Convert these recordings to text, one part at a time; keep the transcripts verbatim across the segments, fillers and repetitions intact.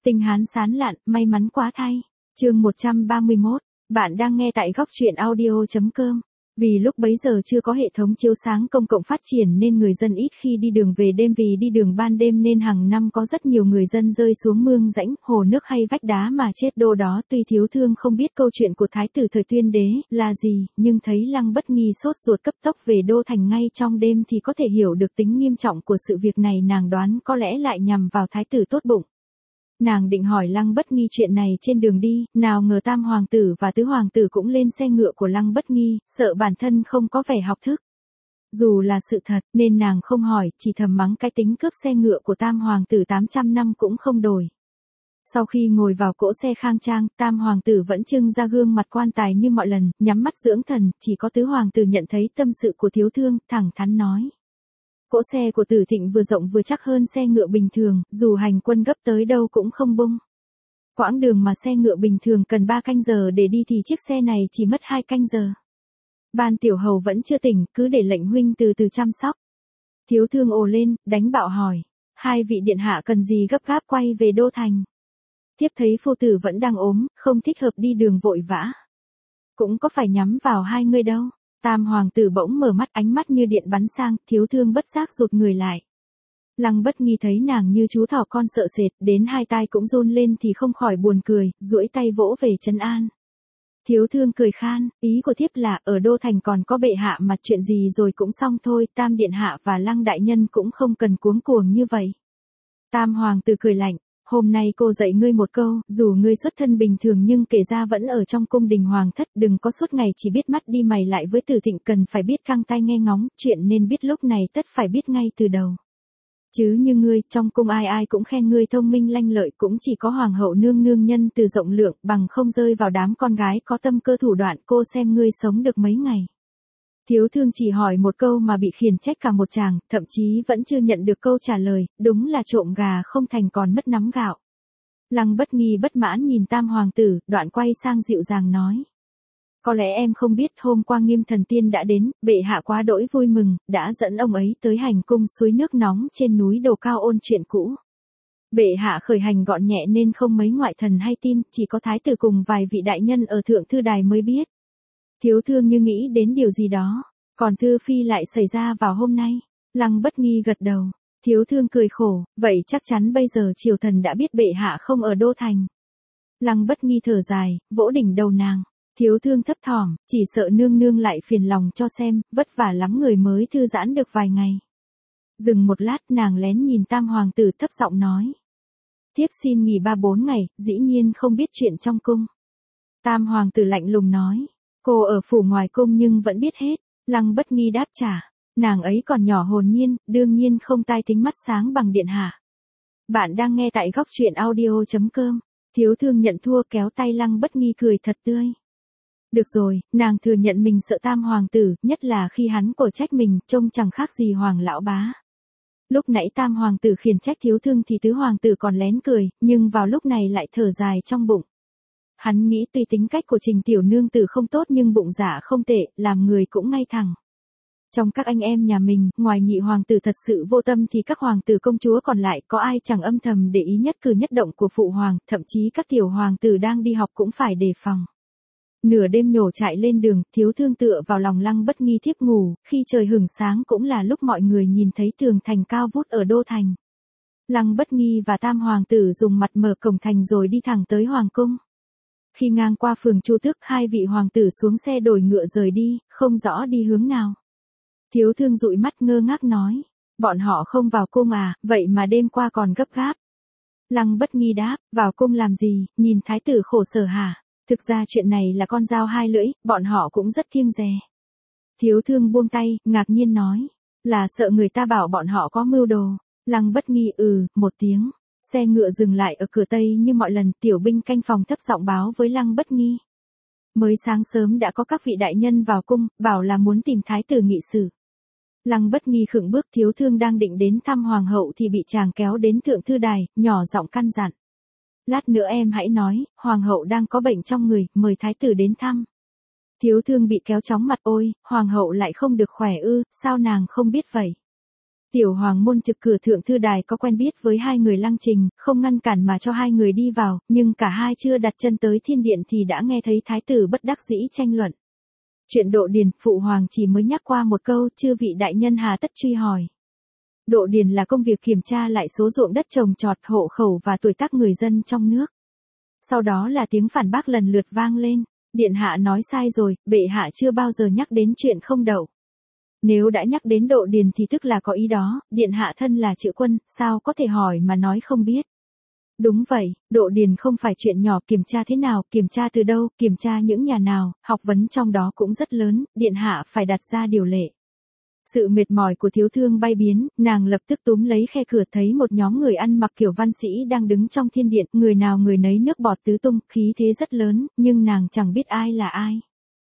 Tinh Hán sán lạn, may mắn quá thay. Chương một trăm ba mươi mốt, bạn đang nghe tại góc truyện audio chấm com. Vì lúc bấy giờ chưa có hệ thống chiếu sáng công cộng phát triển nên người dân ít khi đi đường về đêm, vì đi đường ban đêm nên hàng năm có rất nhiều người dân rơi xuống mương rãnh, hồ nước hay vách đá mà chết đô đó. Tuy Thiếu Thương không biết câu chuyện của Thái tử thời Tuyên Đế là gì, nhưng thấy Lăng Bất Nghi sốt ruột cấp tốc về đô thành ngay trong đêm thì có thể hiểu được tính nghiêm trọng của sự việc này. Nàng đoán có lẽ lại nhằm vào Thái tử tốt bụng. Nàng định hỏi Lăng Bất Nghi chuyện này trên đường đi, nào ngờ Tam Hoàng tử và Tứ Hoàng tử cũng lên xe ngựa của Lăng Bất Nghi, sợ bản thân không có vẻ học thức. Dù là sự thật, nên nàng không hỏi, chỉ thầm mắng cái tính cướp xe ngựa của Tam Hoàng tử tám trăm năm cũng không đổi. Sau khi ngồi vào cỗ xe khang trang, Tam Hoàng tử vẫn trưng ra gương mặt quan tài như mọi lần, nhắm mắt dưỡng thần, chỉ có Tứ Hoàng tử nhận thấy tâm sự của Thiếu Thương, thẳng thắn nói. Cỗ xe của Tử Thịnh vừa rộng vừa chắc hơn xe ngựa bình thường, dù hành quân gấp tới đâu cũng không bung. Quãng đường mà xe ngựa bình thường cần ba canh giờ để đi thì chiếc xe này chỉ mất hai canh giờ. Ban tiểu hầu vẫn chưa tỉnh, cứ để lệnh huynh từ từ chăm sóc. Thiếu Thương ồ lên, đánh bạo hỏi. Hai vị điện hạ cần gì gấp gáp quay về đô thành? Tiếp thấy phu tử vẫn đang ốm, không thích hợp đi đường vội vã. Cũng có phải nhắm vào hai người đâu. Tam Hoàng tử bỗng mở mắt, ánh mắt như điện bắn sang, Thiếu Thương bất giác rụt người lại. Lăng Bất Nghi thấy nàng như chú thỏ con sợ sệt, đến hai tai cũng run lên thì không khỏi buồn cười, duỗi tay vỗ về trấn an. Thiếu Thương cười khan, ý của thiếp là ở đô thành còn có bệ hạ mà, chuyện gì rồi cũng xong thôi, Tam điện hạ và Lăng đại nhân cũng không cần cuống cuồng như vậy. Tam Hoàng tử cười lạnh. Hôm nay cô dạy ngươi một câu, dù ngươi xuất thân bình thường nhưng kể ra vẫn ở trong cung đình hoàng thất, đừng có suốt ngày chỉ biết mắt đi mày lại với Tử Thịnh, cần phải biết căng tai nghe ngóng, chuyện nên biết lúc này tất phải biết ngay từ đầu. Chứ như ngươi, trong cung ai ai cũng khen ngươi thông minh lanh lợi, cũng chỉ có Hoàng hậu nương nương nhân từ rộng lượng, bằng không rơi vào đám con gái có tâm cơ thủ đoạn, cô xem ngươi sống được mấy ngày. Thiếu Thương chỉ hỏi một câu mà bị khiển trách cả một tràng, thậm chí vẫn chưa nhận được câu trả lời, đúng là trộm gà không thành còn mất nắm gạo. Lăng Bất Nghi bất mãn nhìn Tam Hoàng tử, đoạn quay sang dịu dàng nói. Có lẽ em không biết, hôm qua Nghiêm Thần Tiên đã đến, bệ hạ quá đỗi vui mừng, đã dẫn ông ấy tới hành cung suối nước nóng trên núi Đồ Cao ôn chuyện cũ. Bệ hạ khởi hành gọn nhẹ nên không mấy ngoại thần hay tin, chỉ có thái tử cùng vài vị đại nhân ở thượng thư đài mới biết. Thiếu Thương như nghĩ đến điều gì đó, còn Thư Phi lại xảy ra vào hôm nay. Lăng Bất Nghi gật đầu. Thiếu Thương cười khổ, vậy chắc chắn bây giờ triều thần đã biết bệ hạ không ở đô thành. Lăng Bất Nghi thở dài, vỗ đỉnh đầu nàng. Thiếu Thương thấp thỏm, chỉ sợ nương nương lại phiền lòng cho xem, vất vả lắm người mới thư giãn được vài ngày. Dừng một lát, nàng lén nhìn Tam Hoàng tử thấp giọng nói. Thiếp xin nghỉ ba bốn ngày, dĩ nhiên không biết chuyện trong cung. Tam Hoàng tử lạnh lùng nói. Cô ở phủ ngoài cung nhưng vẫn biết hết. Lăng Bất Nghi đáp trả. Nàng ấy còn nhỏ hồn nhiên, đương nhiên không tai tính mắt sáng bằng điện hạ. Bạn đang nghe tại góc truyện audio chấm com. Thiếu Thương nhận thua, kéo tay Lăng Bất Nghi cười thật tươi. Được rồi, nàng thừa nhận mình sợ Tam Hoàng tử, nhất là khi hắn cổ trách mình, trông chẳng khác gì Hoàng lão bá. Lúc nãy Tam Hoàng tử khiển trách Thiếu Thương thì Tứ Hoàng tử còn lén cười, nhưng vào lúc này lại thở dài trong bụng. Hắn nghĩ tuy tính cách của Trình tiểu nương tử không tốt nhưng bụng dạ không tệ, làm người cũng ngay thẳng. Trong các anh em nhà mình, ngoài nhị hoàng tử thật sự vô tâm thì các hoàng tử công chúa còn lại có ai chẳng âm thầm để ý nhất cử nhất động của phụ hoàng, thậm chí các tiểu hoàng tử đang đi học cũng phải đề phòng. Nửa đêm nhổ chạy lên đường, Thiếu Thương tựa vào lòng Lăng Bất Nghi thiếp ngủ, khi trời hửng sáng cũng là lúc mọi người nhìn thấy tường thành cao vút ở đô thành. Lăng Bất Nghi và Tam Hoàng tử dùng mặt mở cổng thành rồi đi thẳng tới hoàng cung. Khi ngang qua phường Chu Tước, hai vị hoàng tử xuống xe đổi ngựa rời đi, không rõ đi hướng nào. Thiếu Thương dụi mắt ngơ ngác nói, bọn họ không vào cung à, vậy mà đêm qua còn gấp gáp. Lăng Bất Nghi đáp, vào cung làm gì, nhìn thái tử khổ sở hả? Thực ra chuyện này là con dao hai lưỡi, bọn họ cũng rất kiêng dè. Thiếu Thương buông tay, ngạc nhiên nói, là sợ người ta bảo bọn họ có mưu đồ. Lăng Bất Nghi ừ, một tiếng. Xe ngựa dừng lại ở cửa Tây như mọi lần, tiểu binh canh phòng thấp giọng báo với Lăng Bất Nghi. Mới sáng sớm đã có các vị đại nhân vào cung, bảo là muốn tìm thái tử nghị sự. Lăng Bất Nghi khựng bước. Thiếu Thương đang định đến thăm hoàng hậu thì bị chàng kéo đến thượng thư đài, nhỏ giọng căn dặn. Lát nữa em hãy nói, hoàng hậu đang có bệnh trong người, mời thái tử đến thăm. Thiếu Thương bị kéo chóng mặt, ôi, hoàng hậu lại không được khỏe ư, sao nàng không biết vậy? Tiểu hoàng môn trực cửa thượng thư đài có quen biết với hai người Lăng Trình, không ngăn cản mà cho hai người đi vào, nhưng cả hai chưa đặt chân tới thiên điện thì đã nghe thấy thái tử bất đắc dĩ tranh luận. Chuyện Độ Điền, phụ hoàng chỉ mới nhắc qua một câu, chư vị đại nhân hà tất truy hỏi. Độ Điền là công việc kiểm tra lại số ruộng đất trồng trọt, hộ khẩu và tuổi tác người dân trong nước. Sau đó là tiếng phản bác lần lượt vang lên, điện hạ nói sai rồi, bệ hạ chưa bao giờ nhắc đến chuyện không đậu. Nếu đã nhắc đến Độ Điền thì tức là có ý đó, điện hạ thân là chữ quân, sao có thể hỏi mà nói không biết. Đúng vậy, Độ Điền không phải chuyện nhỏ, kiểm tra thế nào, kiểm tra từ đâu, kiểm tra những nhà nào, học vấn trong đó cũng rất lớn, điện hạ phải đặt ra điều lệ. Sự mệt mỏi của thiếu thương bay biến, nàng lập tức túm lấy khe cửa thấy một nhóm người ăn mặc kiểu văn sĩ đang đứng trong thiên điện, người nào người nấy nước bọt tứ tung, khí thế rất lớn, nhưng nàng chẳng biết ai là ai.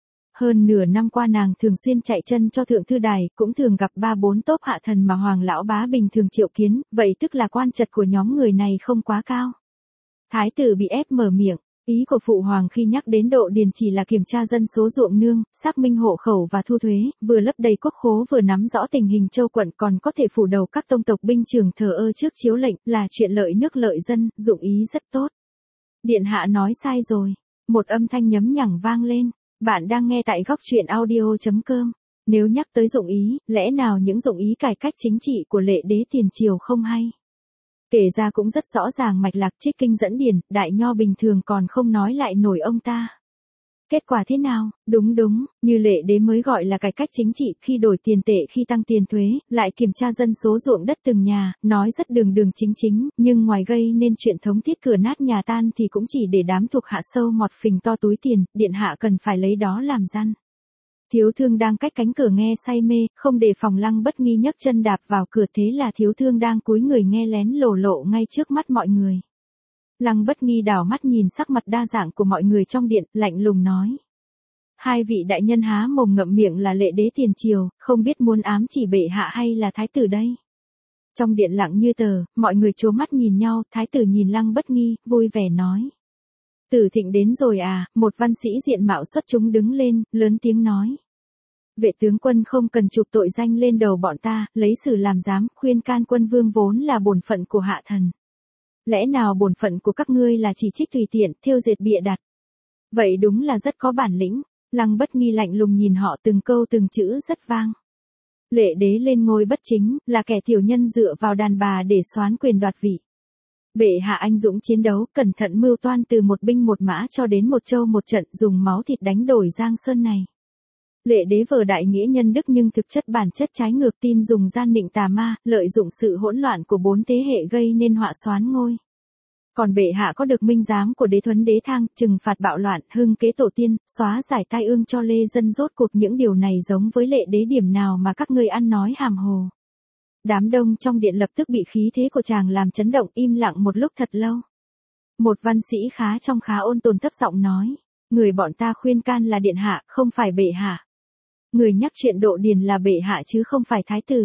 Hơn nửa năm qua nàng thường xuyên chạy chân cho thượng thư đài, cũng thường gặp ba bốn tốp hạ thần mà hoàng lão bá bình thường triệu kiến, vậy tức là quan trật của nhóm người này không quá cao. Thái tử bị ép mở miệng, ý của phụ hoàng khi nhắc đến Độ Điền chỉ là kiểm tra dân số ruộng nương, xác minh hộ khẩu và thu thuế, vừa lấp đầy quốc khố vừa nắm rõ tình hình châu quận, còn có thể phủ đầu các tông tộc binh trưởng thờ ơ trước chiếu lệnh, là chuyện lợi nước lợi dân, dụng ý rất tốt. Điện hạ nói sai rồi, một âm thanh nhấm nhẳng vang lên. Bạn đang nghe tại góc truyện audio chấm com. Nếu nhắc tới dụng ý, lẽ nào những dụng ý cải cách chính trị của Lệ Đế tiền triều không hay? Kể ra cũng rất rõ ràng mạch lạc, trích kinh dẫn điển, đại nho bình thường còn không nói lại nổi ông ta. Kết quả thế nào? Đúng đúng, như Lệ Đế mới gọi là cải cách chính trị, khi đổi tiền tệ, khi tăng tiền thuế, lại kiểm tra dân số ruộng đất từng nhà, nói rất đường đường chính chính, nhưng ngoài gây nên chuyện thống thiết cửa nát nhà tan thì cũng chỉ để đám thuộc hạ sâu mọt phình to túi tiền, điện hạ cần phải lấy đó làm răn. Thiếu thương đang cách cánh cửa nghe say mê, không đề phòng Lăng Bất Nghi nhấc chân đạp vào cửa, thế là thiếu thương đang cúi người nghe lén lộ lộ ngay trước mắt mọi người. Lăng Bất Nghi đảo mắt nhìn sắc mặt đa dạng của mọi người trong điện, lạnh lùng nói. Hai vị đại nhân há mồm ngậm miệng là Lệ Đế tiền triều, không biết muốn ám chỉ bệ hạ hay là thái tử đây. Trong điện lặng như tờ, mọi người trố mắt nhìn nhau, thái tử nhìn Lăng Bất Nghi, vui vẻ nói. Tử Thịnh đến rồi à, một văn sĩ diện mạo xuất chúng đứng lên, lớn tiếng nói. Vệ tướng quân không cần chụp tội danh lên đầu bọn ta, lấy xử làm giám, khuyên can quân vương vốn là bổn phận của hạ thần. Lẽ nào bổn phận của các ngươi là chỉ trích tùy tiện, thêu dệt bịa đặt. Vậy đúng là rất có bản lĩnh. Lăng Bất Nghi lạnh lùng nhìn họ, từng câu từng chữ rất vang. Lệ Đế lên ngôi bất chính, là kẻ tiểu nhân dựa vào đàn bà để soán quyền đoạt vị. Bệ hạ anh dũng chiến đấu, cẩn thận mưu toan từ một binh một mã cho đến một châu một trận, dùng máu thịt đánh đổi Giang Sơn này. Lệ Đế vờ đại nghĩa nhân đức nhưng thực chất bản chất trái ngược, tin dùng gian nịnh tà ma, lợi dụng sự hỗn loạn của bốn thế hệ gây nên họa soán ngôi. Còn bệ hạ có được minh giám của Đế Thuấn Đế Thang, trừng phạt bạo loạn, hưng kế tổ tiên, xóa giải tai ương cho lê dân, rốt cuộc những điều này giống với Lệ Đế điểm nào mà các ngươi ăn nói hàm hồ. Đám đông trong điện lập tức bị khí thế của chàng làm chấn động, im lặng một lúc thật lâu. Một văn sĩ khá trong khá ôn tồn thấp giọng nói, người bọn ta khuyên can là điện hạ, không phải bệ hạ. Người nhắc chuyện Độ Điền là bệ hạ chứ không phải thái tử.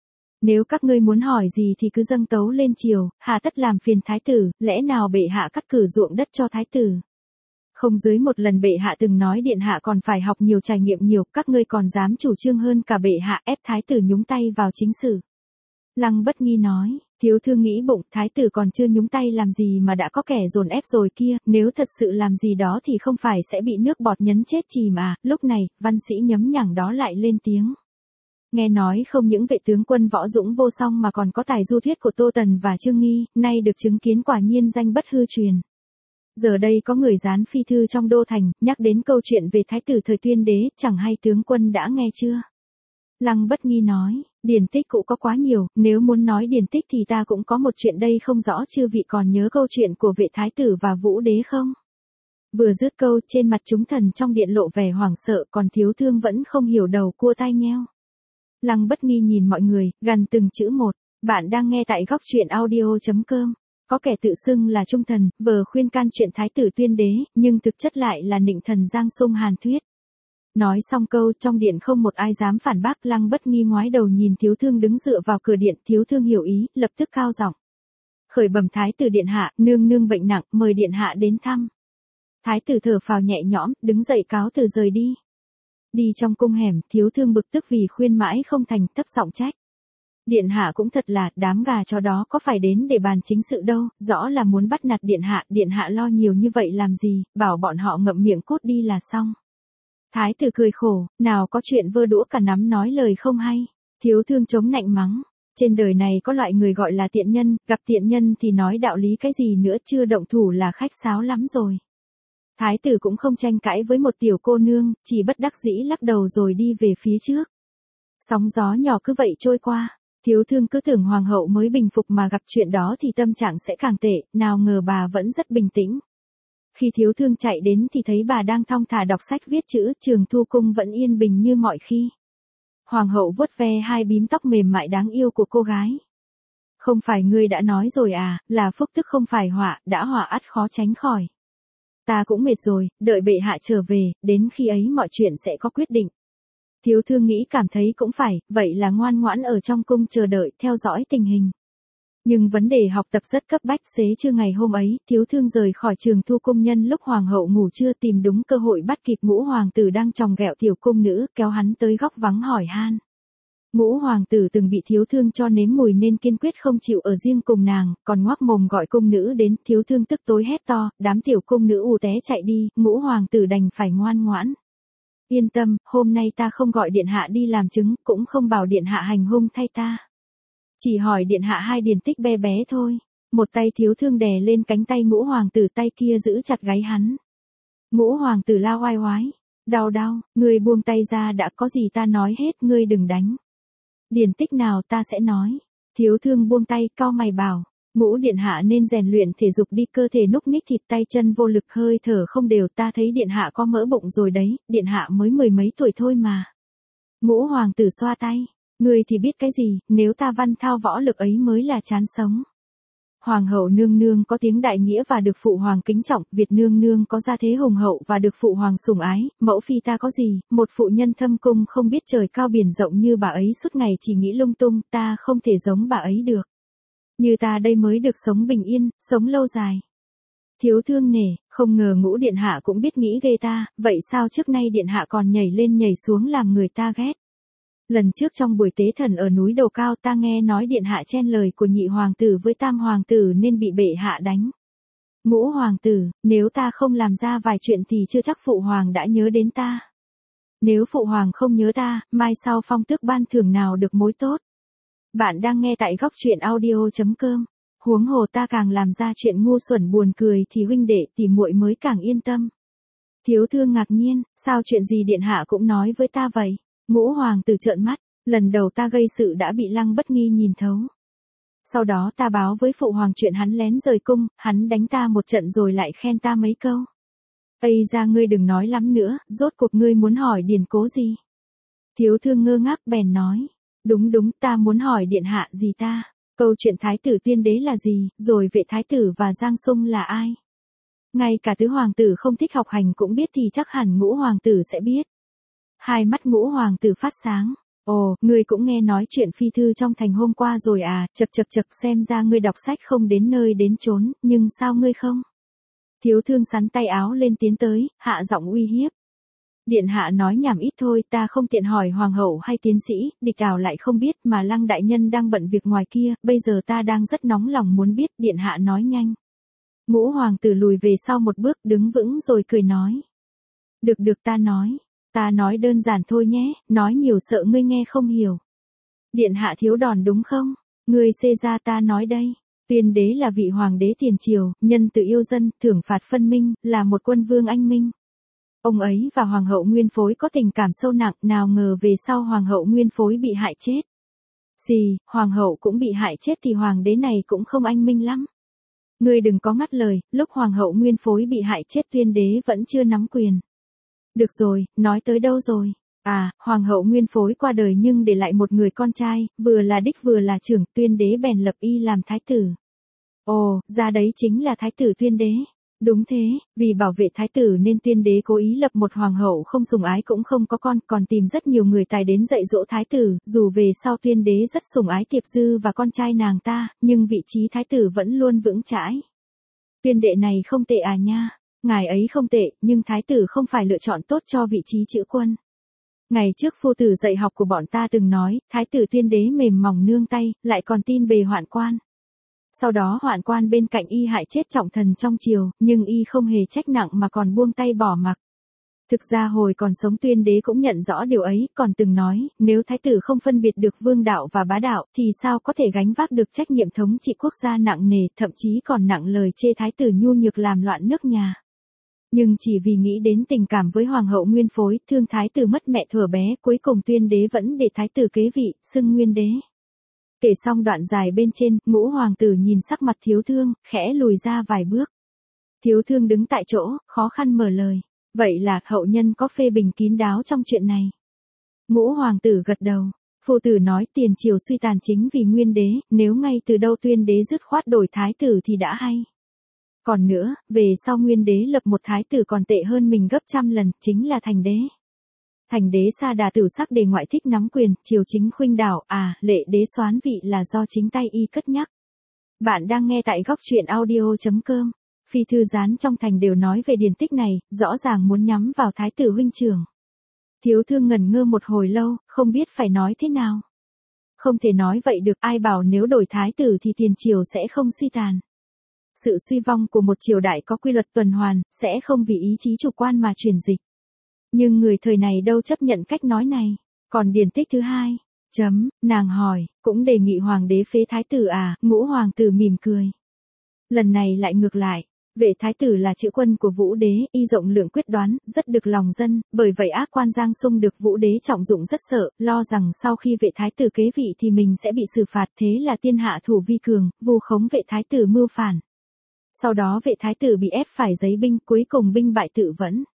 Nếu các ngươi muốn hỏi gì thì cứ dâng tấu lên triều, hà tất làm phiền thái tử, lẽ nào bệ hạ cắt cử ruộng đất cho thái tử. Không dưới một lần bệ hạ từng nói điện hạ còn phải học nhiều, trải nghiệm nhiều, các ngươi còn dám chủ trương hơn cả bệ hạ, ép thái tử nhúng tay vào chính sự. Lăng Bất Nghi nói, thiếu thương nghĩ bụng, thái tử còn chưa nhúng tay làm gì mà đã có kẻ dồn ép rồi kia, nếu thật sự làm gì đó thì không phải sẽ bị nước bọt nhấn chết chìm à. Lúc này, văn sĩ nhấm nhẳng đó lại lên tiếng. Nghe nói không những vệ tướng quân võ dũng vô song mà còn có tài du thuyết của Tô Tần và Trương Nghi, nay được chứng kiến quả nhiên danh bất hư truyền. Giờ đây có người dán phi thư trong đô thành, nhắc đến câu chuyện về thái tử thời Tuyên Đế, chẳng hay tướng quân đã nghe chưa? Lăng Bất Nghi nói, điển tích cũng có quá nhiều, nếu muốn nói điển tích thì ta cũng có một chuyện đây, không rõ chư vị còn nhớ câu chuyện của vệ thái tử và vũ đế không? Vừa dứt câu, trên mặt chúng thần trong điện lộ vẻ hoảng sợ, còn thiếu thương vẫn không hiểu đầu cua tai nheo. Lăng Bất Nghi nhìn mọi người, gằn từng chữ một, bạn đang nghe tại góc truyện audio chấm com. Có kẻ tự xưng là trung thần, vờ khuyên can chuyện thái tử Tuyên Đế, nhưng thực chất lại là nịnh thần Giang Sung Hàn Thuyết. Nói xong câu, trong điện không một ai dám phản bác. Lăng Bất Nghi ngoái đầu nhìn thiếu thương đứng dựa vào cửa điện, thiếu thương hiểu ý, lập tức cao giọng. Khởi bẩm thái tử điện hạ, nương nương bệnh nặng, mời điện hạ đến thăm. Thái tử thở phào nhẹ nhõm, đứng dậy cáo từ rời đi. Đi trong cung hẻm, thiếu thương bực tức vì khuyên mãi không thành, thấp giọng trách. Điện hạ cũng thật là, đám gà chó đó có phải đến để bàn chính sự đâu, rõ là muốn bắt nạt điện hạ, điện hạ lo nhiều như vậy làm gì, bảo bọn họ ngậm miệng cút đi là xong. Thái tử cười khổ, nào có chuyện vơ đũa cả nắm nói lời không hay, thiếu thương chống nạnh mắng. Trên đời này có loại người gọi là tiện nhân, gặp tiện nhân thì nói đạo lý cái gì nữa, chưa động thủ là khách sáo lắm rồi. Thái tử cũng không tranh cãi với một tiểu cô nương, chỉ bất đắc dĩ lắc đầu rồi đi về phía trước. Sóng gió nhỏ cứ vậy trôi qua, thiếu thương cứ tưởng hoàng hậu mới bình phục mà gặp chuyện đó thì tâm trạng sẽ càng tệ, nào ngờ bà vẫn rất bình tĩnh. Khi thiếu thương chạy đến thì thấy bà đang thong thả đọc sách viết chữ, Trường Thu Cung vẫn yên bình như mọi khi. Hoàng hậu vuốt ve hai bím tóc mềm mại đáng yêu của cô gái. Không phải ngươi đã nói rồi à, là phúc tức không phải họa, đã họa ắt khó tránh khỏi. Ta cũng mệt rồi, đợi bệ hạ trở về, đến khi ấy mọi chuyện sẽ có quyết định. Thiếu thương nghĩ cảm thấy cũng phải, vậy là ngoan ngoãn ở trong cung chờ đợi, theo dõi tình hình. Nhưng vấn đề học tập rất cấp bách, xế trưa ngày hôm ấy, thiếu thương rời khỏi Trường Thu Cung nhân lúc hoàng hậu ngủ trưa, tìm đúng cơ hội bắt kịp Ngũ hoàng tử đang chòng ghẹo tiểu cung nữ, kéo hắn tới góc vắng hỏi han. Ngũ hoàng tử từng bị thiếu thương cho nếm mùi nên kiên quyết không chịu ở riêng cùng nàng, còn ngoác mồm gọi cung nữ đến, thiếu thương tức tối hét to, đám tiểu cung nữ ù té chạy đi, Ngũ hoàng tử đành phải ngoan ngoãn. Yên tâm, hôm nay ta không gọi điện hạ đi làm chứng, cũng không bảo điện hạ hành hung thay ta. Chỉ hỏi điện hạ hai điển tích bé bé thôi. Một tay thiếu thương đè lên cánh tay Ngũ hoàng tử, tay kia giữ chặt gáy hắn. Ngũ hoàng tử la oai oái. Đau đau, ngươi buông tay ra đã, có gì ta nói hết, ngươi đừng đánh. Điển tích nào ta sẽ nói. Thiếu thương buông tay, cau mày bảo. Ngũ điện hạ nên rèn luyện thể dục đi, cơ thể núc ních thịt tay chân vô lực, hơi thở không đều, ta thấy điện hạ có mỡ bụng rồi đấy, điện hạ mới mười mấy tuổi thôi mà. Ngũ hoàng tử xoa tay. Ngươi thì biết cái gì, nếu ta văn thao võ lực ấy mới là chán sống. Hoàng hậu nương nương có tiếng đại nghĩa và được phụ hoàng kính trọng, Việt nương nương có gia thế hùng hậu và được phụ hoàng sủng ái, mẫu phi ta có gì, một phụ nhân thâm cung không biết trời cao biển rộng như bà ấy, suốt ngày chỉ nghĩ lung tung, ta không thể giống bà ấy được. Như ta đây mới được sống bình yên, sống lâu dài. Thiếu thương nể, không ngờ Ngũ điện hạ cũng biết nghĩ ghê ta, vậy sao trước nay điện hạ còn nhảy lên nhảy xuống làm người ta ghét. Lần trước trong buổi tế thần ở núi Đồ Cao, ta nghe nói điện hạ chen lời của nhị hoàng tử với tam hoàng tử nên bị bệ hạ đánh. Ngũ hoàng tử, nếu ta không làm ra vài chuyện thì chưa chắc phụ hoàng đã nhớ đến ta. Nếu phụ hoàng không nhớ ta, mai sau phong tước ban thưởng nào được mối tốt. Bạn đang nghe tại góc truyện audio chấm com. Huống hồ ta càng làm ra chuyện ngu xuẩn buồn cười thì huynh đệ tỷ muội mới càng yên tâm. Thiếu thương ngạc nhiên, sao chuyện gì điện hạ cũng nói với ta vậy? Ngũ hoàng tử trợn mắt, lần đầu ta gây sự đã bị Lăng Bất Nghi nhìn thấu. Sau đó ta báo với phụ hoàng chuyện hắn lén rời cung, hắn đánh ta một trận rồi lại khen ta mấy câu. Ây ra ngươi đừng nói lắm nữa, rốt cuộc ngươi muốn hỏi điển cố gì? Thiếu thương ngơ ngác bèn nói, đúng đúng ta muốn hỏi điện hạ gì ta, câu chuyện thái tử Tuyên Đế là gì, rồi Vệ thái tử và Giang Sung là ai? Ngay cả tứ hoàng tử không thích học hành cũng biết thì chắc hẳn Ngũ hoàng tử sẽ biết. Hai mắt Ngũ hoàng tử phát sáng. Ồ, ngươi cũng nghe nói chuyện phi thư trong thành hôm qua rồi à, chật chật chật, xem ra ngươi đọc sách không đến nơi đến chốn, nhưng sao ngươi không? Thiếu thương sắn tay áo lên tiến tới, hạ giọng uy hiếp. Điện hạ nói nhảm ít thôi, ta không tiện hỏi hoàng hậu hay tiến sĩ, địch ảo lại không biết, mà Lăng đại nhân đang bận việc ngoài kia, bây giờ ta đang rất nóng lòng muốn biết, điện hạ nói nhanh. Ngũ hoàng tử lùi về sau một bước, đứng vững rồi cười nói. Được được ta nói. Ta nói đơn giản thôi nhé, nói nhiều sợ ngươi nghe không hiểu. Điện hạ thiếu đòn đúng không? Ngươi xê ra ta nói đây. Tuyên Đế là vị hoàng đế tiền triều, nhân từ yêu dân, thưởng phạt phân minh, là một quân vương anh minh. Ông ấy và hoàng hậu Nguyên Phối có tình cảm sâu nặng, nào ngờ về sau hoàng hậu Nguyên Phối bị hại chết. Gì, hoàng hậu cũng bị hại chết thì hoàng đế này cũng không anh minh lắm. Ngươi đừng có ngắt lời, lúc hoàng hậu Nguyên Phối bị hại chết Tuyên Đế vẫn chưa nắm quyền. Được rồi, nói tới đâu rồi? À, hoàng hậu Nguyên Phối qua đời nhưng để lại một người con trai, vừa là đích vừa là trưởng, Tuyên Đế bèn lập y làm thái tử. Ồ, ra đấy chính là thái tử Tuyên Đế. Đúng thế, vì bảo vệ thái tử nên Tuyên Đế cố ý lập một hoàng hậu không sủng ái cũng không có con, còn tìm rất nhiều người tài đến dạy dỗ thái tử, dù về sau Tuyên Đế rất sủng ái Tiệp Dư và con trai nàng ta, nhưng vị trí thái tử vẫn luôn vững chãi. Tuyên đệ này không tệ à nha. Ngài ấy không tệ, nhưng thái tử không phải lựa chọn tốt cho vị trí chữ quân. Ngày trước phu tử dạy học của bọn ta từng nói, thái tử tuyên đế mềm mỏng nương tay, lại còn tin bề hoạn quan. Sau đó hoạn quan bên cạnh y hại chết trọng thần trong triều, nhưng y không hề trách nặng mà còn buông tay bỏ mặc. Thực ra hồi còn sống tuyên đế cũng nhận rõ điều ấy, còn từng nói, nếu thái tử không phân biệt được vương đạo và bá đạo, thì sao có thể gánh vác được trách nhiệm thống trị quốc gia nặng nề, thậm chí còn nặng lời chê thái tử nhu nhược làm loạn nước nhà. Nhưng chỉ vì nghĩ đến tình cảm với hoàng hậu nguyên phối, thương thái tử mất mẹ thuở bé, cuối cùng tuyên đế vẫn để thái tử kế vị, xưng nguyên đế. Kể xong đoạn dài bên trên, Ngũ hoàng tử nhìn sắc mặt Thiếu Thương, khẽ lùi ra vài bước. Thiếu Thương đứng tại chỗ, khó khăn mở lời. Vậy là hậu nhân có phê bình kín đáo trong chuyện này. Ngũ hoàng tử gật đầu. Phu tử nói tiền triều suy tàn chính vì nguyên đế, nếu ngay từ đâu tuyên đế dứt khoát đổi thái tử thì đã hay. Còn nữa, về sau nguyên đế lập một thái tử còn tệ hơn mình gấp trăm lần, chính là thành đế. Thành đế sa đà tử sắc đề ngoại thích nắm quyền, triều chính khuynh đảo, à, lệ đế soán vị là do chính tay y cất nhắc. Bạn đang nghe tại góc truyện audio chấm com. Phi thư gián trong thành đều nói về điển tích này, rõ ràng muốn nhắm vào thái tử huynh trưởng. Thiếu Thương ngẩn ngơ một hồi lâu, không biết phải nói thế nào. Không thể nói vậy được, ai bảo nếu đổi thái tử thì tiền triều sẽ không suy tàn. Sự suy vong của một triều đại có quy luật tuần hoàn, sẽ không vì ý chí chủ quan mà chuyển dịch. Nhưng người thời này đâu chấp nhận cách nói này. Còn điển tích thứ hai, chấm, nàng hỏi, cũng đề nghị hoàng đế phế thái tử à, Ngũ hoàng tử mỉm cười. Lần này lại ngược lại. Vệ thái tử là chữ quân của Vũ đế, y rộng lượng quyết đoán, rất được lòng dân, bởi vậy ác quan Giang Sung được Vũ đế trọng dụng rất sợ, lo rằng sau khi vệ thái tử kế vị thì mình sẽ bị xử phạt, thế là tiên hạ thủ vi cường, vu khống vệ thái tử mưu phản. Sau đó vệ thái tử bị ép phải giấy binh, cuối cùng binh bại tự vẫn.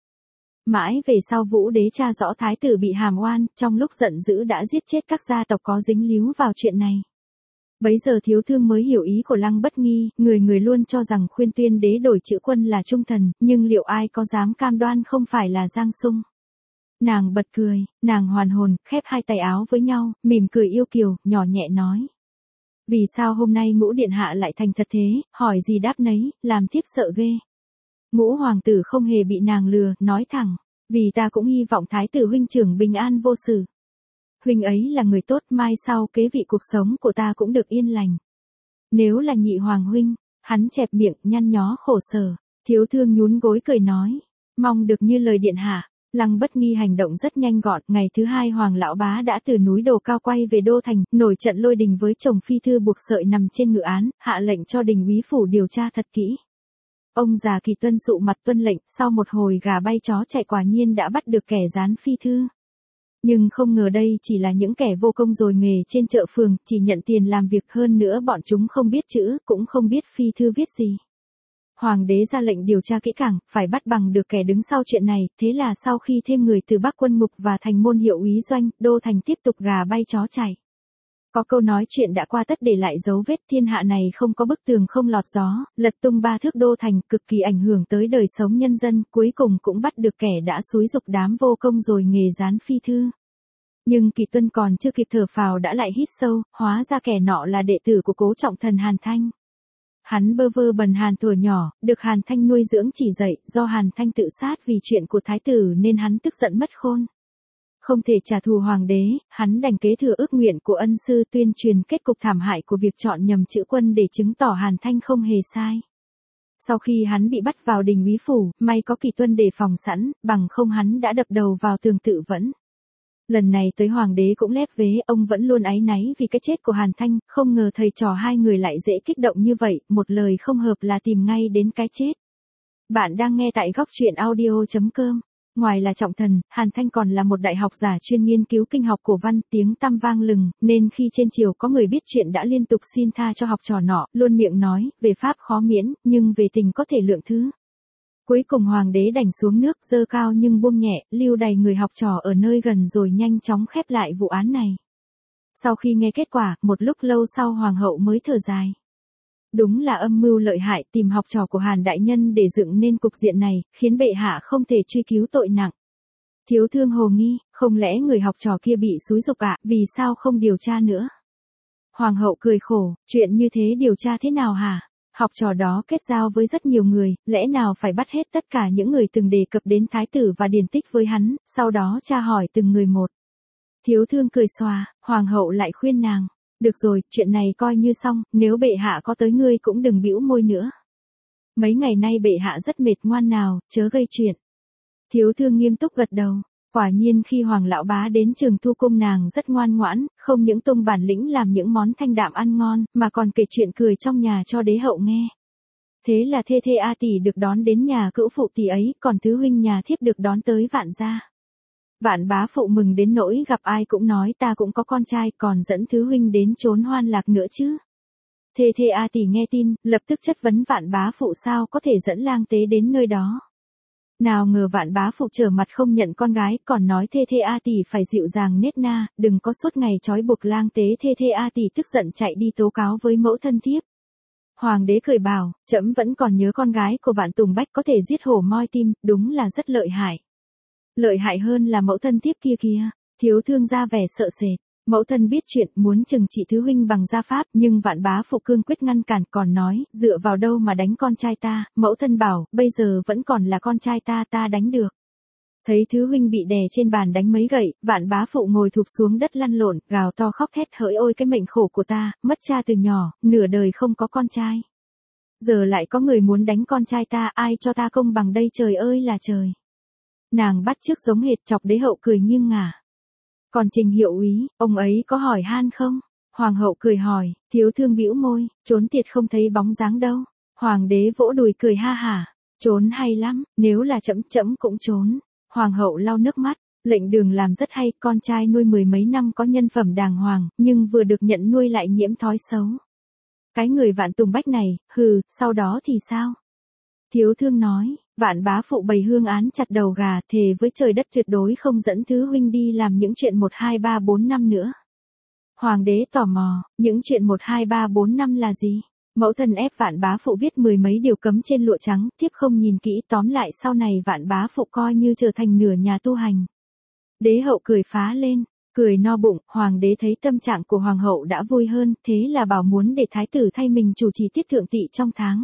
Mãi về sau Vũ đế tra rõ thái tử bị hàm oan, trong lúc giận dữ đã giết chết các gia tộc có dính líu vào chuyện này. Bấy giờ Thiếu Thương mới hiểu ý của Lăng Bất Nghi, người người luôn cho rằng khuyên tuyên đế đổi chữ quân là trung thần, nhưng liệu ai có dám cam đoan không phải là Giang Sung. Nàng bật cười, nàng hoàn hồn, khép hai tay áo với nhau, mỉm cười yêu kiều, nhỏ nhẹ nói. Vì sao hôm nay Ngũ điện hạ lại thành thật thế, hỏi gì đáp nấy, làm thiếp sợ ghê. Ngũ hoàng tử không hề bị nàng lừa, nói thẳng, vì ta cũng hy vọng thái tử huynh trưởng bình an vô sự. Huynh ấy là người tốt, mai sau kế vị cuộc sống của ta cũng được yên lành. Nếu là nhị hoàng huynh, hắn chẹp miệng, nhăn nhó khổ sở. Thiếu Thương nhún gối cười nói, mong được như lời điện hạ. Lăng Bất Nghi hành động rất nhanh gọn, ngày thứ hai hoàng lão bá đã từ núi Đồ Cao quay về đô thành, nổi trận lôi đình với chồng phi thư buộc sợi nằm trên ngự án, hạ lệnh cho đình úy phủ điều tra thật kỹ. Ông già Kỳ tuân sụ mặt tuân lệnh, sau một hồi gà bay chó chạy quả nhiên đã bắt được kẻ gián phi thư. Nhưng không ngờ đây chỉ là những kẻ vô công rồi nghề trên chợ phường, chỉ nhận tiền làm việc, hơn nữa bọn chúng không biết chữ, cũng không biết phi thư viết gì. Hoàng đế ra lệnh điều tra kỹ càng, phải bắt bằng được kẻ đứng sau chuyện này, thế là sau khi thêm người từ Bắc quân ngục và thành môn hiệu úy doanh, đô thành tiếp tục gà bay chó chạy. Có câu nói chuyện đã qua tất để lại dấu vết, thiên hạ này không có bức tường không lọt gió, lật tung ba thước đô thành, cực kỳ ảnh hưởng tới đời sống nhân dân, cuối cùng cũng bắt được kẻ đã xúi giục đám vô công rồi nghề gián phi thư. Nhưng Kỳ Tuân còn chưa kịp thở phào đã lại hít sâu, hóa ra kẻ nọ là đệ tử của cố trọng thần Hàn Thanh. Hắn bơ vơ bần Hàn thuở nhỏ, được Hàn Thanh nuôi dưỡng chỉ dạy, do Hàn Thanh tự sát vì chuyện của thái tử nên hắn tức giận mất khôn. Không thể trả thù hoàng đế, hắn đành kế thừa ước nguyện của ân sư, tuyên truyền kết cục thảm hại của việc chọn nhầm chữ quân để chứng tỏ Hàn Thanh không hề sai. Sau khi hắn bị bắt vào đình úy phủ, may có Kỳ Tuân đề phòng sẵn, bằng không hắn đã đập đầu vào tường tự vẫn. Lần này tới hoàng đế cũng lép vế, ông vẫn luôn áy náy vì cái chết của Hàn Thanh, không ngờ thầy trò hai người lại dễ kích động như vậy, một lời không hợp là tìm ngay đến cái chết. Bạn đang nghe tại góc truyện audio chấm com. Ngoài là trọng thần, Hàn Thanh còn là một đại học giả chuyên nghiên cứu kinh học cổ văn, tiếng tăm vang lừng, nên khi trên triều có người biết chuyện đã liên tục xin tha cho học trò nọ, luôn miệng nói, về pháp khó miễn, nhưng về tình có thể lượng thứ. Cuối cùng hoàng đế đành xuống nước, dơ cao nhưng buông nhẹ, lưu đày người học trò ở nơi gần rồi nhanh chóng khép lại vụ án này. Sau khi nghe kết quả, một lúc lâu sau hoàng hậu mới thở dài. Đúng là âm mưu lợi hại, tìm học trò của Hàn đại nhân để dựng nên cục diện này, khiến bệ hạ không thể truy cứu tội nặng. Thiếu Thương hồ nghi, không lẽ người học trò kia bị xúi giục ạ, vì sao không điều tra nữa? Hoàng hậu cười khổ, chuyện như thế điều tra thế nào hả? Học trò đó kết giao với rất nhiều người, lẽ nào phải bắt hết tất cả những người từng đề cập đến thái tử và điển tích với hắn, sau đó tra hỏi từng người một. Thiếu thương cười xòa, hoàng hậu lại khuyên nàng. Được rồi, chuyện này coi như xong, nếu bệ hạ có tới ngươi cũng đừng bĩu môi nữa. Mấy ngày nay bệ hạ rất mệt, ngoan nào, chớ gây chuyện. Thiếu thương nghiêm túc gật đầu. Quả nhiên khi hoàng lão bá đến Trường Thu cung nàng rất ngoan ngoãn, không những tung bản lĩnh làm những món thanh đạm ăn ngon, mà còn kể chuyện cười trong nhà cho đế hậu nghe. Thế là thê thê A tỷ được đón đến nhà cữu phụ tỷ ấy, còn thứ huynh nhà thiếp được đón tới Vạn gia. Vạn bá phụ mừng đến nỗi gặp ai cũng nói ta cũng có con trai, còn dẫn thứ huynh đến trốn hoan lạc nữa chứ. Thê thê A tỷ nghe tin, lập tức chất vấn Vạn bá phụ sao có thể dẫn lang tế đến nơi đó. Nào ngờ Vạn bá phụ trở mặt không nhận con gái, còn nói thê thê A tỷ phải dịu dàng nết na, đừng có suốt ngày trói buộc lang tế. Thê thê A tỷ tức giận chạy đi tố cáo với mẫu thân thiếp. Hoàng đế cười bảo, trẫm vẫn còn nhớ con gái của Vạn Tùng Bách có thể giết hổ moi tim, đúng là rất lợi hại. Lợi hại hơn là mẫu thân thiếp kia kia. Thiếu thương ra vẻ sợ sệt. Mẫu thân biết chuyện, muốn trừng trị thứ huynh bằng gia pháp, nhưng Vạn bá phụ cương quyết ngăn cản, còn nói, dựa vào đâu mà đánh con trai ta. Mẫu thân bảo, bây giờ vẫn còn là con trai ta, ta đánh được. Thấy thứ huynh bị đè trên bàn đánh mấy gậy, Vạn bá phụ ngồi thụp xuống đất lăn lộn, gào to khóc thét, hỡi ôi cái mệnh khổ của ta, mất cha từ nhỏ, nửa đời không có con trai. Giờ lại có người muốn đánh con trai ta, ai cho ta công bằng đây, trời ơi là trời. Nàng bắt chước giống hệt, chọc đế hậu cười nghiêng ngả. Còn Trình hiệu úy, ông ấy có hỏi han không? Hoàng hậu cười hỏi, thiếu thương bĩu môi, trốn tiệt không thấy bóng dáng đâu. Hoàng đế vỗ đùi cười ha hả, trốn hay lắm, nếu là trẫm trẫm cũng trốn. Hoàng hậu lau nước mắt, lệnh đường làm rất hay, con trai nuôi mười mấy năm có nhân phẩm đàng hoàng, nhưng vừa được nhận nuôi lại nhiễm thói xấu. Cái người Vạn Tùng Bách này, hừ, sau đó thì sao? Thiếu thương nói, Vạn bá phụ bày hương án chặt đầu gà, thề với trời đất tuyệt đối không dẫn thứ huynh đi làm những chuyện một hai ba bốn năm nữa. Hoàng đế tò mò, những chuyện một hai ba bốn năm là gì? Mẫu thân ép Vạn bá phụ viết mười mấy điều cấm trên lụa trắng, thiếp không nhìn kỹ, tóm lại sau này Vạn bá phụ coi như trở thành nửa nhà tu hành. Đế hậu cười phá lên, cười no bụng, hoàng đế thấy tâm trạng của hoàng hậu đã vui hơn, thế là bảo muốn để thái tử thay mình chủ trì tiết thượng tỵ trong tháng.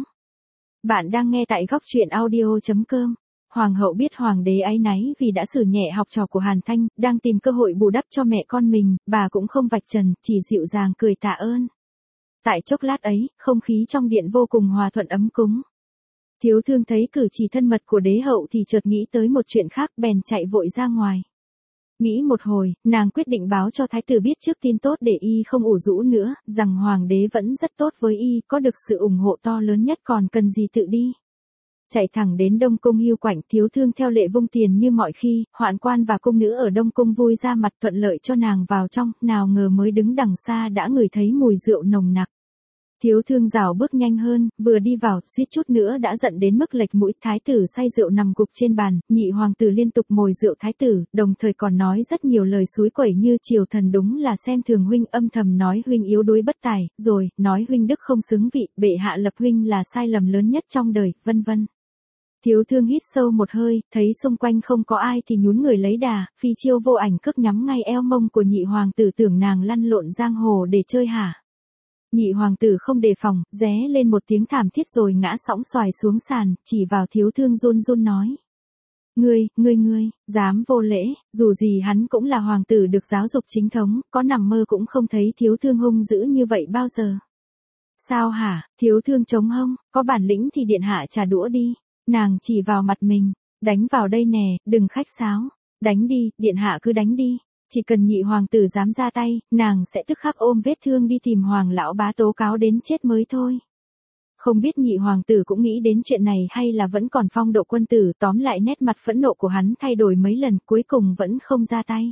Bạn đang nghe tại góc truyện audio chấm com. Hoàng hậu biết hoàng đế áy náy vì đã xử nhẹ học trò của Hàn Thanh, đang tìm cơ hội bù đắp cho mẹ con mình, bà cũng không vạch trần, chỉ dịu dàng cười tạ ơn. Tại chốc lát ấy, không khí trong điện vô cùng hòa thuận ấm cúng. Thiếu thương thấy cử chỉ thân mật của đế hậu thì chợt nghĩ tới một chuyện khác, bèn chạy vội ra ngoài. Nghĩ một hồi, nàng quyết định báo cho thái tử biết trước tin tốt để y không ủ rũ nữa, rằng hoàng đế vẫn rất tốt với y, có được sự ủng hộ to lớn nhất, còn cần gì tự đi. Chạy thẳng đến Đông Cung Hiu Quạnh, thiếu thương theo lệ vung tiền như mọi khi, hoạn quan và cung nữ ở Đông Cung vui ra mặt thuận lợi cho nàng vào trong, nào ngờ mới đứng đằng xa đã ngửi thấy mùi rượu nồng nặc. Thiếu thương rảo bước nhanh hơn, vừa đi vào, suýt chút nữa đã giận đến mức lệch mũi. Thái tử say rượu nằm gục trên bàn, nhị hoàng tử liên tục mồi rượu thái tử, đồng thời còn nói rất nhiều lời xúi quẩy như triều thần đúng là xem thường huynh, âm thầm nói huynh yếu đuối bất tài, rồi, nói huynh đức không xứng vị, bệ hạ lập huynh là sai lầm lớn nhất trong đời, vân vân. Thiếu thương hít sâu một hơi, thấy xung quanh không có ai thì nhún người lấy đà, phi chiêu vô ảnh cước nhắm ngay eo mông của nhị hoàng tử, tưởng nàng lăn lộn giang hồ để chơi hả. Nhị hoàng tử không đề phòng, ré lên một tiếng thảm thiết rồi ngã sõng xoài xuống sàn, chỉ vào thiếu thương run run nói. Ngươi, ngươi ngươi, dám vô lễ, dù gì hắn cũng là hoàng tử được giáo dục chính thống, có nằm mơ cũng không thấy thiếu thương hung dữ như vậy bao giờ. Sao hả, thiếu thương chống hông, có bản lĩnh thì điện hạ trả đũa đi. Nàng chỉ vào mặt mình, đánh vào đây nè, đừng khách sáo, đánh đi, điện hạ cứ đánh đi. Chỉ cần nhị hoàng tử dám ra tay, nàng sẽ tức khắc ôm vết thương đi tìm hoàng lão bá tố cáo đến chết mới thôi. Không biết nhị hoàng tử cũng nghĩ đến chuyện này hay là vẫn còn phong độ quân tử, tóm lại nét mặt phẫn nộ của hắn thay đổi mấy lần, cuối cùng vẫn không ra tay.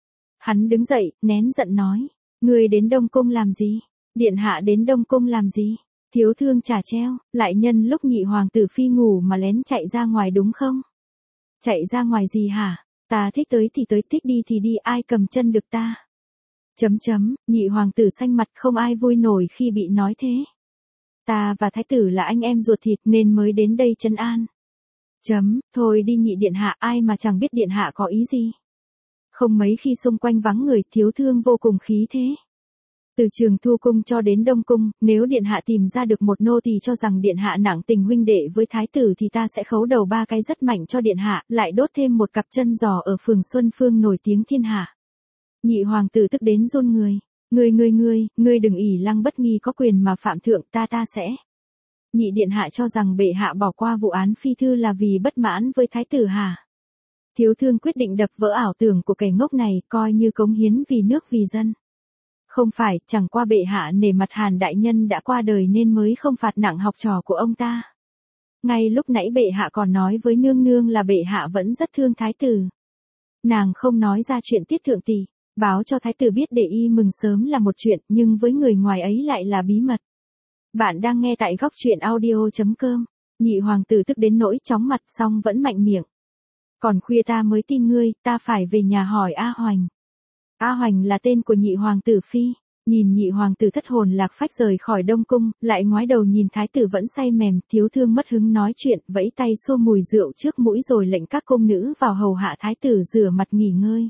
Hắn đứng dậy, nén giận nói, ngươi đến Đông Cung làm gì? Điện hạ đến Đông Cung làm gì? Thiếu thương trả treo, lại nhân lúc nhị hoàng tử phi ngủ mà lén chạy ra ngoài đúng không? Chạy ra ngoài gì hả? Ta thích tới thì tới, thích đi thì đi, ai cầm chân được ta? Chấm chấm, nhị hoàng tử xanh mặt, không ai vui nổi khi bị nói thế. Ta và thái tử là anh em ruột thịt nên mới đến đây trấn an. Chấm, thôi đi nhị điện hạ, ai mà chẳng biết điện hạ có ý gì. Không mấy khi xung quanh vắng người, thiếu thương vô cùng khí thế. Từ Trường Thu cung cho đến Đông cung, nếu điện hạ tìm ra được một nô tỳ cho rằng điện hạ nặng tình huynh đệ với thái tử thì ta sẽ khấu đầu ba cái rất mạnh cho điện hạ, lại đốt thêm một cặp chân giò ở phường Xuân Phương nổi tiếng thiên hạ. Nhị hoàng tử tức đến run người. Ngươi ngươi ngươi, ngươi đừng ỷ Lăng Bất Nghi có quyền mà phạm thượng, ta ta sẽ. Nhị điện hạ cho rằng bệ hạ bỏ qua vụ án phi thư là vì bất mãn với thái tử hả? Thiếu thương quyết định đập vỡ ảo tưởng của kẻ ngốc này, coi như cống hiến vì nước vì dân. Không phải, chẳng qua bệ hạ nể mặt Hàn đại nhân đã qua đời nên mới không phạt nặng học trò của ông ta. Ngay lúc nãy bệ hạ còn nói với nương nương là bệ hạ vẫn rất thương thái tử. Nàng không nói ra chuyện tiết thượng tỷ, báo cho thái tử biết để y mừng sớm là một chuyện, nhưng với người ngoài ấy lại là bí mật. Bạn đang nghe tại góc truyện audio chấm com. Nhị hoàng tử tức đến nỗi chóng mặt xong vẫn mạnh miệng. Còn khuya ta mới tin ngươi, ta phải về nhà hỏi A Hoành. A Hoành là tên của nhị hoàng tử phi. Nhìn nhị hoàng tử thất hồn lạc phách rời khỏi Đông cung, lại ngoái đầu nhìn thái tử vẫn say mềm, thiếu thương mất hứng nói chuyện, vẫy tay xô mùi rượu trước mũi rồi lệnh các cung nữ vào hầu hạ thái tử rửa mặt nghỉ ngơi.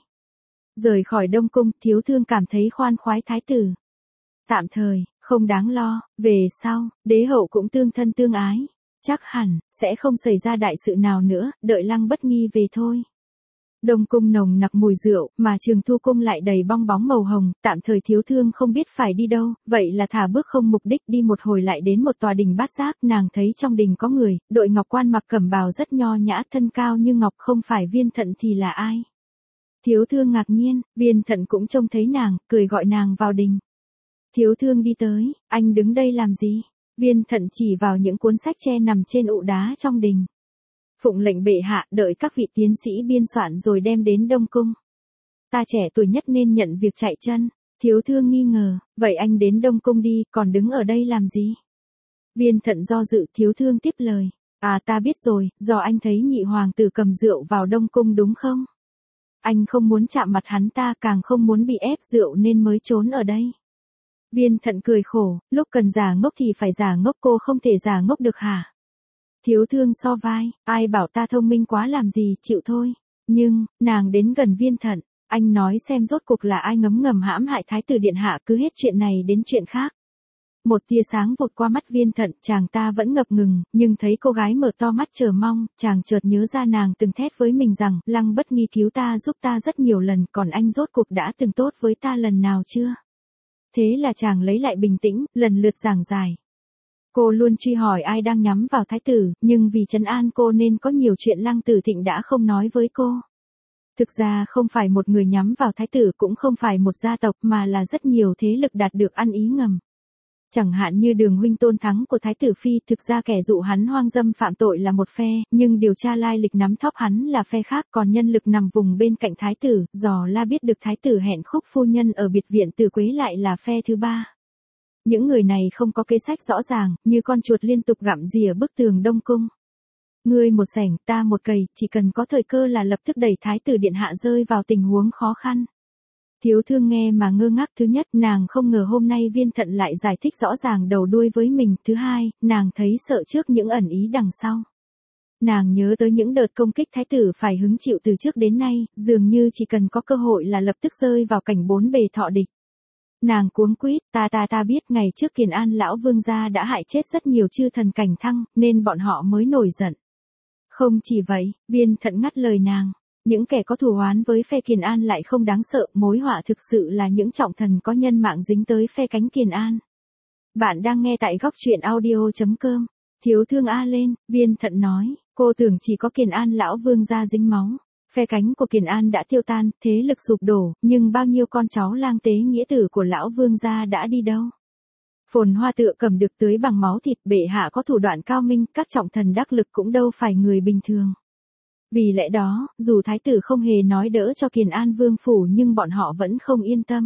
Rời khỏi Đông cung, thiếu thương cảm thấy khoan khoái thái tử. Tạm thời, không đáng lo, về sau, đế hậu cũng tương thân tương ái. Chắc hẳn, sẽ không xảy ra đại sự nào nữa, đợi Lăng Bất Nghi về thôi. Đông cung nồng nặc mùi rượu, mà Trường Thu cung lại đầy bong bóng màu hồng, tạm thời thiếu thương không biết phải đi đâu, vậy là thả bước không mục đích đi một hồi lại đến một tòa đình bát giác, nàng thấy trong đình có người, đội ngọc quan mặc cẩm bào rất nho nhã, thân cao như ngọc, không phải Viên Thận thì là ai? Thiếu thương ngạc nhiên, Viên Thận cũng trông thấy nàng, cười gọi nàng vào đình. Thiếu thương đi tới, anh đứng đây làm gì? Viên Thận chỉ vào những cuốn sách tre nằm trên ụ đá trong đình. Phụng lệnh bệ hạ, đợi các vị tiến sĩ biên soạn rồi đem đến Đông cung. Ta trẻ tuổi nhất nên nhận việc chạy chân. Thiếu thương nghi ngờ, vậy anh đến Đông cung đi, còn đứng ở đây làm gì? Viên Thận do dự, thiếu thương tiếp lời. À ta biết rồi, do anh thấy nhị hoàng tử cầm rượu vào Đông cung đúng không? Anh không muốn chạm mặt hắn ta, càng không muốn bị ép rượu nên mới trốn ở đây. Viên Thận cười khổ, lúc cần giả ngốc thì phải giả ngốc, cô không thể giả ngốc được hả? Thiếu thương so vai, ai bảo ta thông minh quá làm gì, chịu thôi. Nhưng, nàng đến gần Viên Thận, anh nói xem rốt cuộc là ai ngấm ngầm hãm hại thái tử điện hạ, cứ hết chuyện này đến chuyện khác. Một tia sáng vụt qua mắt Viên Thận, chàng ta vẫn ngập ngừng, nhưng thấy cô gái mở to mắt chờ mong, chàng chợt nhớ ra nàng từng thét với mình rằng, Lăng Bất Nghi cứu ta giúp ta rất nhiều lần, còn anh rốt cuộc đã từng tốt với ta lần nào chưa? Thế là chàng lấy lại bình tĩnh, lần lượt giảng giải. Cô luôn truy hỏi ai đang nhắm vào thái tử, nhưng vì trấn an cô nên có nhiều chuyện Lăng Tử Thịnh đã không nói với cô. Thực ra không phải một người nhắm vào thái tử, cũng không phải một gia tộc, mà là rất nhiều thế lực đạt được ăn ý ngầm. Chẳng hạn như Đường huynh Tôn Thắng của thái tử phi, thực ra kẻ dụ hắn hoang dâm phạm tội là một phe, nhưng điều tra lai lịch nắm thóp hắn là phe khác, còn nhân lực nằm vùng bên cạnh thái tử, dò la biết được thái tử hẹn khúc phu nhân ở biệt viện Từ Quế lại là phe thứ ba. Những người này không có kế sách rõ ràng, như con chuột liên tục gặm rỉa bức tường Đông cung. Ngươi một sẻng, ta một cày, chỉ cần có thời cơ là lập tức đẩy thái tử điện hạ rơi vào tình huống khó khăn. Thiếu thương nghe mà ngơ ngác, thứ nhất, nàng không ngờ hôm nay Viên Thận lại giải thích rõ ràng đầu đuôi với mình, thứ hai, nàng thấy sợ trước những ẩn ý đằng sau. Nàng nhớ tới những đợt công kích thái tử phải hứng chịu từ trước đến nay, dường như chỉ cần có cơ hội là lập tức rơi vào cảnh bốn bề thọ địch. Nàng cuống quýt, ta ta ta biết ngày trước Kiền An lão vương gia đã hại chết rất nhiều chư thần cảnh thăng, nên bọn họ mới nổi giận. Không chỉ vậy, Viên Thận ngắt lời nàng. Những kẻ có thù oán với phe Kiền An lại không đáng sợ, mối họa thực sự là những trọng thần có nhân mạng dính tới phe cánh Kiền An. Bạn đang nghe tại góc truyện audio chấm com. Thiếu thương a lên, Viên Thận nói, cô tưởng chỉ có Kiền An lão vương gia dính máu. Phe cánh của Kiền An đã tiêu tan, thế lực sụp đổ, nhưng bao nhiêu con cháu lang tế nghĩa tử của lão vương gia đã đi đâu? Phồn Hoa tựa cầm được tưới bằng máu thịt, bệ hạ có thủ đoạn cao minh, các trọng thần đắc lực cũng đâu phải người bình thường. Vì lẽ đó, dù thái tử không hề nói đỡ cho Kiền An vương phủ nhưng bọn họ vẫn không yên tâm.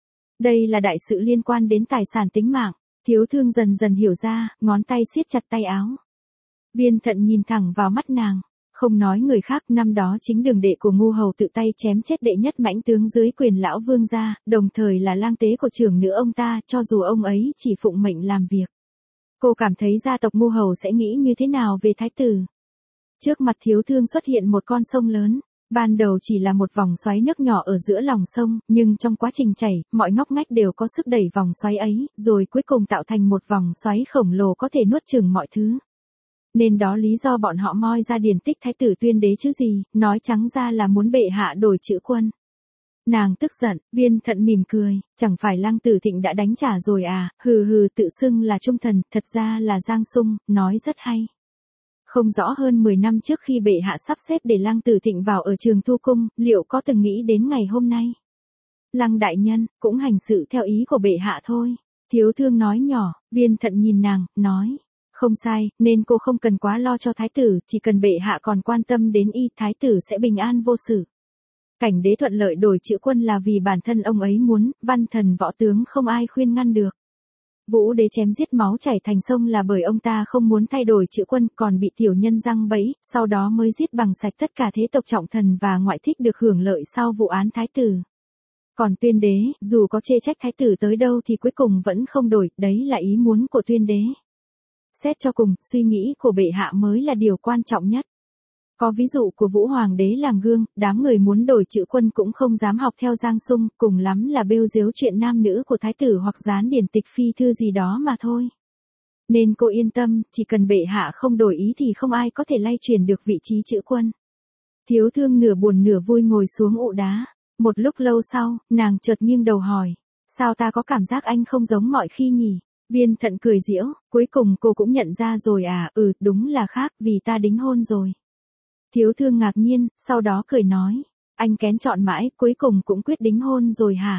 Đây là đại sự liên quan đến tài sản tính mạng, thiếu thương dần dần hiểu ra, ngón tay siết chặt tay áo. Viên Thận nhìn thẳng vào mắt nàng, không nói người khác, năm đó chính Đường đệ của Ngu hầu tự tay chém chết đệ nhất mãnh tướng dưới quyền lão vương gia, đồng thời là lang tế của trưởng nữ ông ta, cho dù ông ấy chỉ phụng mệnh làm việc. Cô cảm thấy gia tộc Ngu hầu sẽ nghĩ như thế nào về thái tử? Trước mặt thiếu thương xuất hiện một con sông lớn. Ban đầu chỉ là một vòng xoáy nước nhỏ ở giữa lòng sông, nhưng trong quá trình chảy, mọi ngóc ngách đều có sức đẩy vòng xoáy ấy, rồi cuối cùng tạo thành một vòng xoáy khổng lồ có thể nuốt chửng mọi thứ. Nên đó lý do bọn họ moi ra điển tích Thái tử Tuyên Đế chứ gì, nói trắng ra là muốn bệ hạ đổi chữ quân. Nàng tức giận, Viên Thận mỉm cười, chẳng phải Lăng Tử Thịnh đã đánh trả rồi à, hừ hừ tự xưng là trung thần, thật ra là Giang Sung, nói rất hay. Không rõ hơn mười năm trước khi bệ hạ sắp xếp để Lăng Tử Thịnh vào ở Trường Thu Cung, liệu có từng nghĩ đến ngày hôm nay? Lăng đại nhân, cũng hành sự theo ý của bệ hạ thôi. Thiếu thương nói nhỏ, Viên Thận nhìn nàng, nói. Không sai, nên cô không cần quá lo cho thái tử, chỉ cần bệ hạ còn quan tâm đến y, thái tử sẽ bình an vô sự. Cảnh đế thuận lợi đổi chữ quân là vì bản thân ông ấy muốn, văn thần võ tướng không ai khuyên ngăn được. Vũ đế chém giết máu chảy thành sông là bởi ông ta không muốn thay đổi chữ quân, còn bị tiểu nhân giăng bẫy, sau đó mới giết bằng sạch tất cả thế tộc trọng thần và ngoại thích được hưởng lợi sau vụ án thái tử. Còn Tuyên đế, dù có chê trách thái tử tới đâu thì cuối cùng vẫn không đổi, đấy là ý muốn của Tuyên đế. Xét cho cùng, suy nghĩ của bệ hạ mới là điều quan trọng nhất. Có ví dụ của Vũ Hoàng đế làm gương, đám người muốn đổi chữ quân cũng không dám học theo Giang Sung, cùng lắm là bêu giếu chuyện nam nữ của thái tử hoặc dán điển tịch phi thư gì đó mà thôi. Nên cô yên tâm, chỉ cần bệ hạ không đổi ý thì không ai có thể lay chuyển được vị trí chữ quân. Thiếu thương nửa buồn nửa vui ngồi xuống ụ đá. Một lúc lâu sau, nàng chợt nghiêng đầu hỏi. Sao ta có cảm giác anh không giống mọi khi nhỉ? Viên Thận cười giễu, cuối cùng cô cũng nhận ra rồi à, ừ, đúng là khác, vì ta đính hôn rồi. Thiếu thương ngạc nhiên, sau đó cười nói, anh kén chọn mãi, cuối cùng cũng quyết đính hôn rồi hả?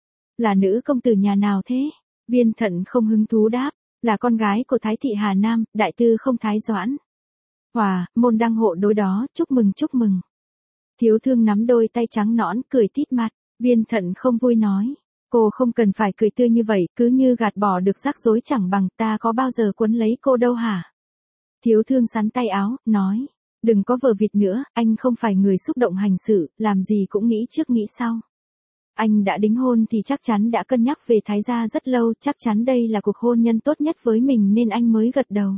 Là nữ công tử nhà nào thế? Viên Thận không hứng thú đáp, là con gái của Thái thị Hà Nam, đại tư không Thái Doãn. Hòa, môn đăng hộ đối đó, chúc mừng chúc mừng. Thiếu thương nắm đôi tay trắng nõn, cười tít mặt, Viên Thận không vui nói. Cô không cần phải cười tươi như vậy, cứ như gạt bỏ được rắc rối chẳng bằng, ta có bao giờ quấn lấy cô đâu hả? Thiếu thương sắn tay áo, nói, đừng có vờ vịt nữa, anh không phải người xúc động hành sự, làm gì cũng nghĩ trước nghĩ sau. Anh đã đính hôn thì chắc chắn đã cân nhắc về Thái gia rất lâu, chắc chắn đây là cuộc hôn nhân tốt nhất với mình nên anh mới gật đầu.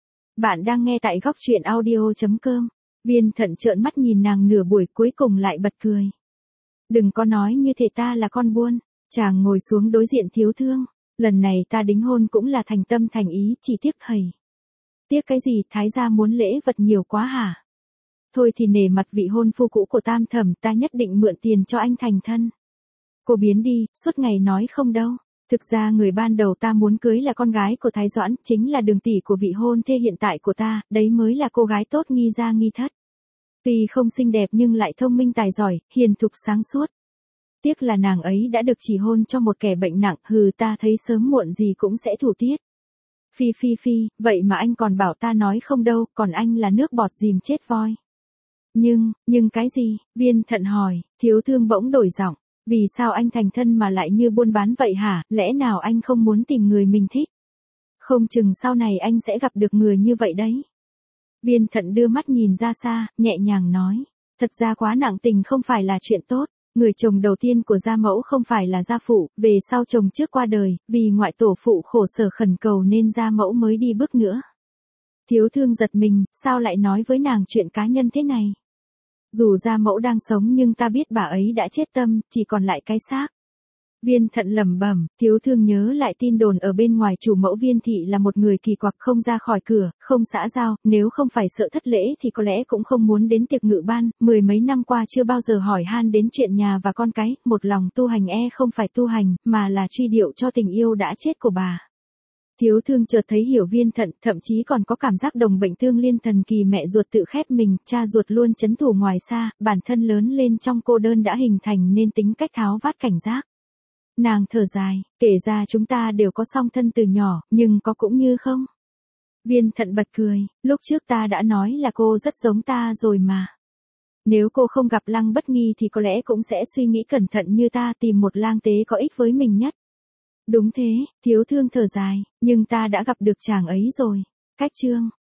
Bạn đang nghe tại góc truyện audio chấm com. Viên Thận trợn mắt nhìn nàng nửa buổi cuối cùng lại bật cười. Đừng có nói như thể ta là con buôn. Chàng ngồi xuống đối diện thiếu thương. Lần này ta đính hôn cũng là thành tâm thành ý, chỉ tiếc thầy. Tiếc cái gì, Thái gia muốn lễ vật nhiều quá hả? Thôi thì nể mặt vị hôn phu cũ của Tam Thẩm, ta nhất định mượn tiền cho anh thành thân. Cô biến đi, suốt ngày nói không đâu. Thực ra người ban đầu ta muốn cưới là con gái của Thái Doãn, chính là đường tỷ của vị hôn thê hiện tại của ta, đấy mới là cô gái tốt nghi gia nghi thất. Tuy không xinh đẹp nhưng lại thông minh tài giỏi, hiền thục sáng suốt. Tiếc là nàng ấy đã được chỉ hôn cho một kẻ bệnh nặng, hừ ta thấy sớm muộn gì cũng sẽ thủ tiết. Phi phi phi, vậy mà anh còn bảo ta nói không đâu, còn anh là nước bọt dìm chết voi. Nhưng, nhưng cái gì? Viên Thận hỏi, thiếu thương bỗng đổi giọng. Vì sao anh thành thân mà lại như buôn bán vậy hả, lẽ nào anh không muốn tìm người mình thích? Không chừng sau này anh sẽ gặp được người như vậy đấy. Viên Thận đưa mắt nhìn ra xa, nhẹ nhàng nói. Thật ra quá nặng tình không phải là chuyện tốt. Người chồng đầu tiên của gia mẫu không phải là gia phụ, về sau chồng trước qua đời, vì ngoại tổ phụ khổ sở khẩn cầu nên gia mẫu mới đi bước nữa. Thiếu thương giật mình, sao lại nói với nàng chuyện cá nhân thế này? Dù gia mẫu đang sống nhưng ta biết bà ấy đã chết tâm, chỉ còn lại cái xác. Viên Thận lẩm bẩm, thiếu thương nhớ lại tin đồn ở bên ngoài chủ mẫu Viên thị là một người kỳ quặc, không ra khỏi cửa, không xã giao, nếu không phải sợ thất lễ thì có lẽ cũng không muốn đến tiệc ngự ban, mười mấy năm qua chưa bao giờ hỏi han đến chuyện nhà và con cái, một lòng tu hành e không phải tu hành, mà là truy điệu cho tình yêu đã chết của bà. Thiếu thương chợt thấy hiểu Viên Thận, thậm chí còn có cảm giác đồng bệnh tương liên thần kỳ, mẹ ruột tự khép mình, cha ruột luôn chấn thủ ngoài xa, bản thân lớn lên trong cô đơn đã hình thành nên tính cách tháo vát cảnh giác. Nàng thở dài, kể ra chúng ta đều có song thân từ nhỏ, nhưng có cũng như không. Viên Thận bật cười, lúc trước ta đã nói là cô rất giống ta rồi mà. Nếu cô không gặp Lăng Bất Nghi thì có lẽ cũng sẽ suy nghĩ cẩn thận như ta, tìm một lang tế có ích với mình nhất. Đúng thế, thiếu thương thở dài, nhưng ta đã gặp được chàng ấy rồi. Cách chương.